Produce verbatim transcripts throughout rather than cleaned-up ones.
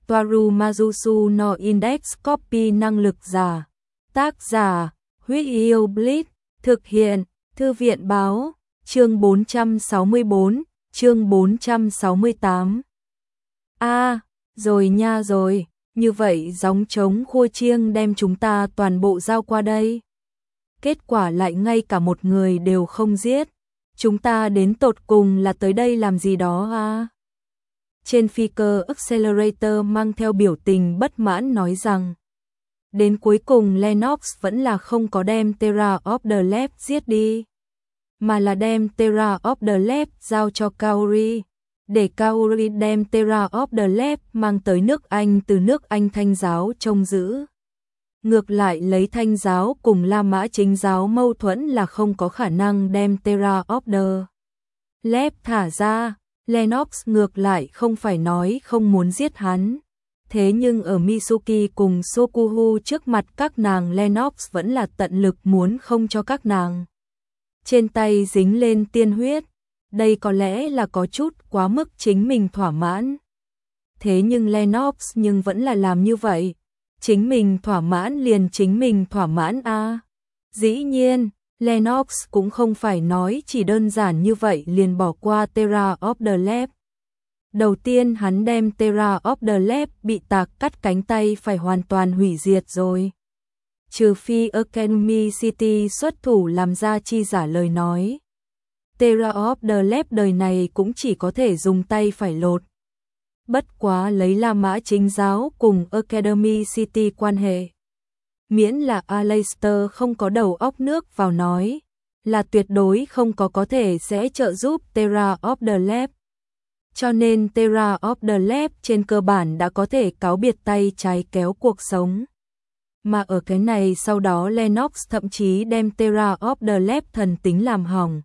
Toaru Majusu no Index Copy năng lực giả. Tác giả, Huyết Yêu Blitz, thực hiện, Thư viện báo, chương bốn trăm sáu mươi bốn, chương bốn trăm sáu mươi tám. A, à, rồi nha rồi, như vậy gióng trống khua chiêng đem chúng ta toàn bộ giao qua đây. Kết quả lại ngay cả một người đều không giết. Chúng ta đến tột cùng là tới đây làm gì đó à? Trên phi cơ Accelerator mang theo biểu tình bất mãn nói rằng đến cuối cùng Lennox vẫn là không có đem Terra of the Lab giết đi, mà là đem Terra of the Lab giao cho Kaori, để Kaori đem Terra of the Lab mang tới nước Anh từ nước Anh Thanh giáo trông giữ. Ngược lại lấy Thanh giáo cùng La Mã Chính giáo mâu thuẫn là không có khả năng đem Terra of the Lab thả ra. Lennox ngược lại không phải nói không muốn giết hắn. Thế nhưng ở Mitsuki cùng Sokuhu trước mặt các nàng, Lennox vẫn là tận lực muốn không cho các nàng trên tay dính lên tiên huyết. Đây có lẽ là có chút quá mức chính mình thỏa mãn. Thế nhưng Lennox nhưng vẫn là làm như vậy. Chính mình thỏa mãn liền chính mình thỏa mãn a. À. Dĩ nhiên, Lennox cũng không phải nói chỉ đơn giản như vậy liền bỏ qua Terra of the Lab. Đầu tiên hắn đem Terra of the Lab bị tạc cắt cánh tay phải hoàn toàn hủy diệt rồi. Trừ phi Academy City xuất thủ làm ra chi giả lời nói. Terra of the Lab đời này cũng chỉ có thể dùng tay phải lột. Bất quá lấy La Mã Chính giáo cùng Academy City quan hệ. Miễn là Aleister không có đầu óc nước vào nói, là tuyệt đối không có có thể sẽ trợ giúp Terra of the Lab. Cho nên Terra of the Lab trên cơ bản đã có thể cáo biệt tay trái kéo cuộc sống. Mà ở cái này sau đó Lennox thậm chí đem Terra of the Lab thần tính làm hỏng.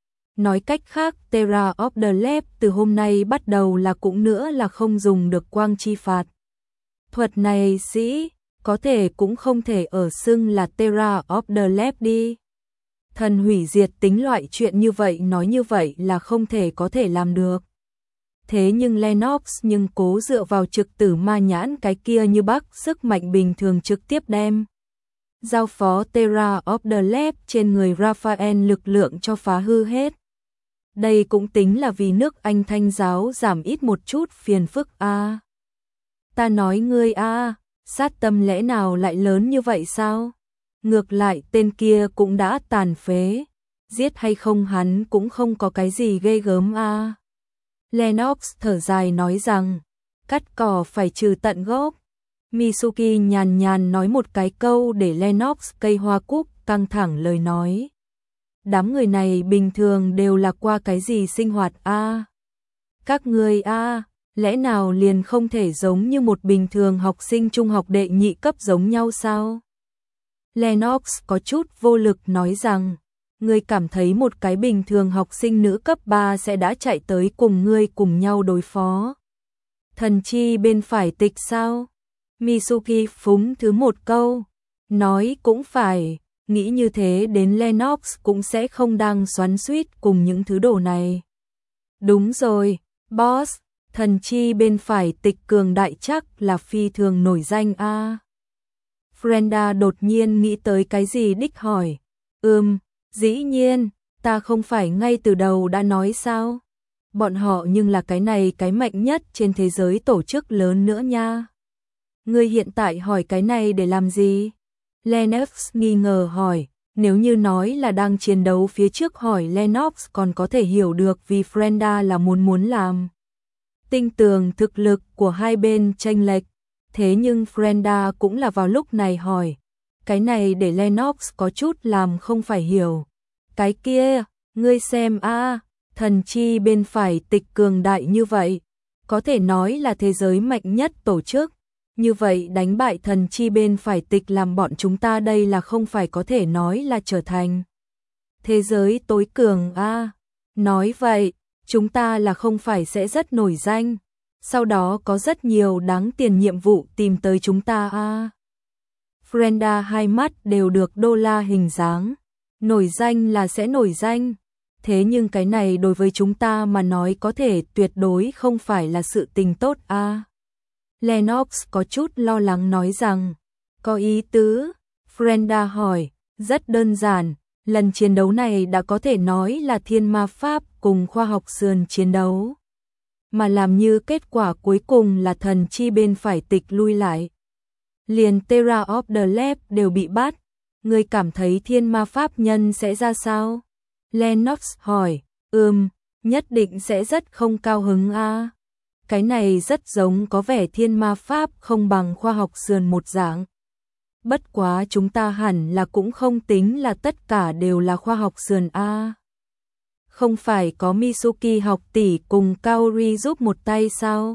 Nói cách khác, Terra of the Lab từ hôm nay bắt đầu là cũng nữa là không dùng được quang chi phạt. Thuật này sĩ có thể cũng không thể ở xưng là Terra of the Lab đi. Thần hủy diệt tính loại chuyện như vậy nói như vậy là không thể có thể làm được. Thế nhưng Lennox nhưng cố dựa vào trực tử ma nhãn cái kia như bắc sức mạnh bình thường trực tiếp đem giao phó Terra of the Lab trên người Raphael lực lượng cho phá hư hết. Đây cũng tính là vì nước Anh Thanh giáo giảm ít một chút phiền phức a. À. Ta nói ngươi a, à, sát tâm lẽ nào lại lớn như vậy sao? Ngược lại tên kia cũng đã tàn phế, giết hay không hắn cũng không có cái gì ghê gớm a. À. Lennox thở dài nói rằng, cắt cỏ phải trừ tận gốc. Mitsuki nhàn nhàn nói một cái câu để Lennox cây hoa cúc căng thẳng lời nói. Đám người này bình thường đều là qua cái gì sinh hoạt a? À? Các người a, à, lẽ nào liền không thể giống như một bình thường học sinh trung học đệ nhị cấp giống nhau sao? Lennox có chút vô lực nói rằng, ngươi cảm thấy một cái bình thường học sinh nữ cấp ba sẽ đã chạy tới cùng ngươi cùng nhau đối phó thần chi bên phải tịch sao? Mitsuki phúng thứ một câu, nói cũng phải, nghĩ như thế đến Lennox cũng sẽ không đang xoắn xuýt cùng những thứ đồ này. Đúng rồi, boss, thần chi bên phải tịch cường đại chắc là phi thường nổi danh a. À. Frenda đột nhiên nghĩ tới cái gì đích hỏi, ừm, dĩ nhiên, ta không phải ngay từ đầu đã nói sao? Bọn họ nhưng là cái này cái mạnh nhất trên thế giới tổ chức lớn nữa nha. Ngươi hiện tại hỏi cái này để làm gì? Lennox nghi ngờ hỏi, nếu như nói là đang chiến đấu phía trước hỏi Lennox còn có thể hiểu được vì Frenda là muốn muốn làm tinh tường thực lực của hai bên chênh lệch. Thế nhưng Frenda cũng là vào lúc này hỏi, cái này để Lennox có chút làm không phải hiểu. Cái kia, ngươi xem a, à, thần chi bên phải tịch cường đại như vậy, có thể nói là thế giới mạnh nhất tổ chức. Như vậy đánh bại thần chi bên phải tịch làm bọn chúng ta đây là không phải có thể nói là trở thành thế giới tối cường a. À, nói vậy, chúng ta là không phải sẽ rất nổi danh, sau đó có rất nhiều đáng tiền nhiệm vụ tìm tới chúng ta a. À. Frenda hai mắt đều được đô la hình dáng, nổi danh là sẽ nổi danh, thế nhưng cái này đối với chúng ta mà nói có thể tuyệt đối không phải là sự tình tốt a. À. Lennox có chút lo lắng nói rằng, có ý tứ, Brenda hỏi, rất đơn giản, lần chiến đấu này đã có thể nói là thiên ma pháp cùng khoa học sườn chiến đấu. Mà làm như kết quả cuối cùng là thần chi bên phải tịch lui lại. Liền Terra of the Lab đều bị bắt, ngươi cảm thấy thiên ma pháp nhân sẽ ra sao? Lennox hỏi, ừm, nhất định sẽ rất không cao hứng a. Cái này rất giống có vẻ thiên ma pháp không bằng khoa học sườn một dạng. Bất quá chúng ta hẳn là cũng không tính là tất cả đều là khoa học sườn a. Không phải có Mitsuki học tỷ cùng Kaori giúp một tay sao?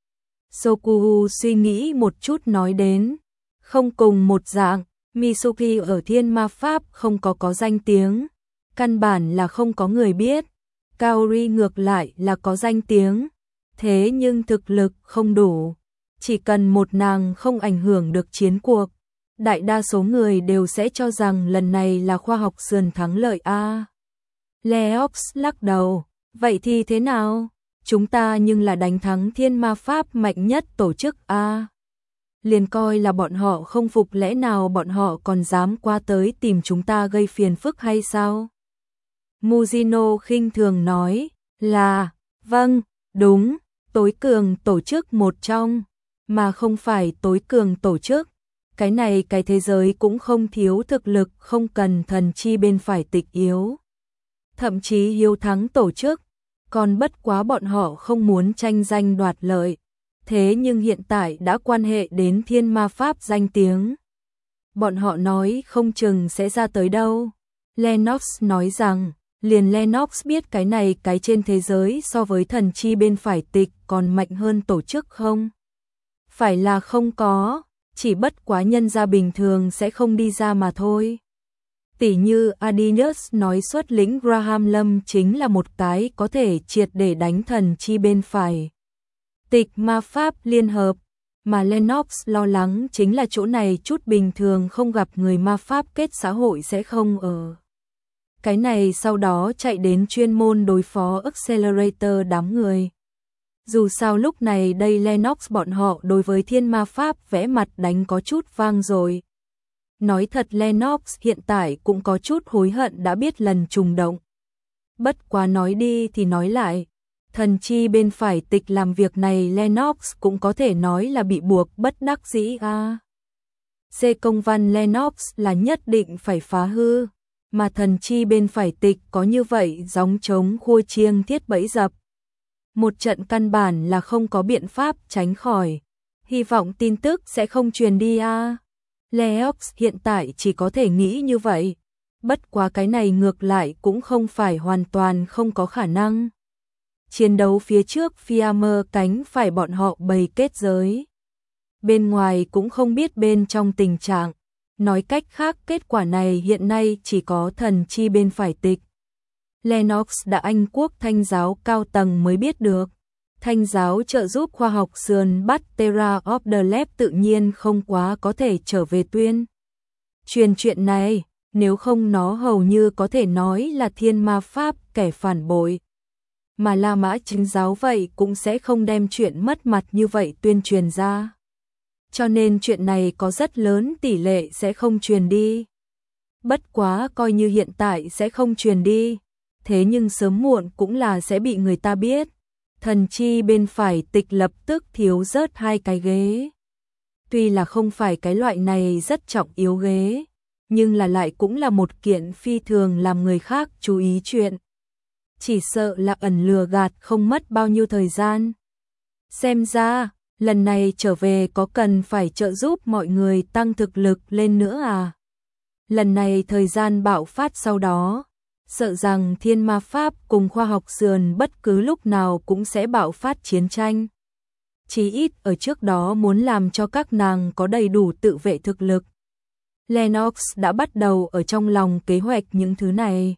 Sokuhu suy nghĩ một chút nói đến, không cùng một dạng, Mitsuki ở thiên ma pháp không có có danh tiếng, căn bản là không có người biết, Kaori ngược lại là có danh tiếng, thế nhưng thực lực không đủ, chỉ cần một nàng không ảnh hưởng được chiến cuộc, đại đa số người đều sẽ cho rằng lần này là khoa học sườn thắng lợi a. Leox lắc đầu, vậy thì thế nào? Chúng ta nhưng là đánh thắng thiên ma pháp mạnh nhất tổ chức a. Liền coi là bọn họ không phục, lẽ nào bọn họ còn dám qua tới tìm chúng ta gây phiền phức hay sao? Mujino khinh thường nói, là, vâng, đúng, tối cường tổ chức một trong, mà không phải tối cường tổ chức. Cái này cái thế giới cũng không thiếu thực lực, không cần thần chi bên phải tịch yếu. Thậm chí hiếu thắng tổ chức, còn bất quá bọn họ không muốn tranh danh đoạt lợi. Thế nhưng hiện tại đã quan hệ đến thiên ma pháp danh tiếng. Bọn họ nói không chừng sẽ ra tới đâu. Lennox nói rằng, liền Lennox biết cái này cái trên thế giới so với thần chi bên phải tịch còn mạnh hơn tổ chức không? Phải là không có, chỉ bất quá nhân gia bình thường sẽ không đi ra mà thôi. Tỷ như Adinius nói xuất lĩnh Graham Lâm chính là một cái có thể triệt để đánh thần chi bên phải tịch ma pháp liên hợp, mà Lennox lo lắng chính là chỗ này chút bình thường không gặp người ma pháp kết xã hội sẽ không ở. Cái này sau đó chạy đến chuyên môn đối phó Accelerator đám người. Dù sao lúc này đây Lennox bọn họ đối với thiên ma pháp vẽ mặt đánh có chút vang rồi. Nói thật Lennox hiện tại cũng có chút hối hận đã biết lần trùng động. Bất quá nói đi thì nói lại, thần chi bên phải tịch làm việc này Lennox cũng có thể nói là bị buộc bất đắc dĩ a. À. C công văn Lennox là nhất định phải phá hư, mà thần chi bên phải tịch có như vậy gióng trống khua chiêng thiết bẫy dập. Một trận căn bản là không có biện pháp tránh khỏi, hy vọng tin tức sẽ không truyền đi a. À. Leox hiện tại chỉ có thể nghĩ như vậy, bất quá cái này ngược lại cũng không phải hoàn toàn không có khả năng. Chiến đấu phía trước Fiammer cánh phải bọn họ bày kết giới. Bên ngoài cũng không biết bên trong tình trạng, nói cách khác kết quả này hiện nay chỉ có thần chi bên phải tịch. Lennox đã Anh quốc thanh giáo cao tầng mới biết được. Thanh giáo trợ giúp khoa học sườn bắt Terra of the Lab tự nhiên không quá có thể trở về tuyên truyền chuyện này, nếu không nó hầu như có thể nói là thiên ma pháp kẻ phản bội. Mà La Mã chính giáo vậy cũng sẽ không đem chuyện mất mặt như vậy tuyên truyền ra. Cho nên chuyện này có rất lớn tỷ lệ sẽ không truyền đi. Bất quá coi như hiện tại sẽ không truyền đi, thế nhưng sớm muộn cũng là sẽ bị người ta biết. Thần chi bên phải tịch lập tức thiếu rớt hai cái ghế. Tuy là không phải cái loại này rất trọng yếu ghế, nhưng là lại cũng là một kiện phi thường làm người khác chú ý chuyện. Chỉ sợ là ẩn lừa gạt không mất bao nhiêu thời gian. Xem ra, lần này trở về có cần phải trợ giúp mọi người tăng thực lực lên nữa à? Lần này thời gian bạo phát sau đó, sợ rằng thiên ma pháp cùng khoa học sườn bất cứ lúc nào cũng sẽ bạo phát chiến tranh. Chí ít ở trước đó muốn làm cho các nàng có đầy đủ tự vệ thực lực. Lennox đã bắt đầu ở trong lòng kế hoạch những thứ này.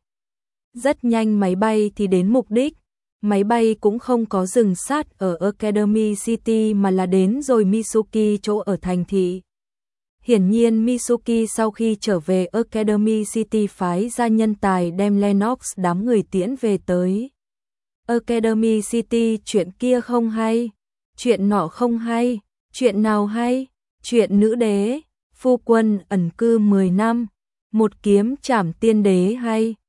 Rất nhanh máy bay thì đến mục đích. Máy bay cũng không có dừng sát ở Academy City mà là đến rồi Mitsuki chỗ ở thành thị. Hiển nhiên Mitsuki sau khi trở về Academy City phái ra nhân tài đem Lennox đám người tiễn về tới. Academy City chuyện kia không hay, chuyện nọ không hay, Chuyện nào hay? Chuyện nữ đế, phu quân ẩn cư mười năm, một kiếm trảm tiên đế hay?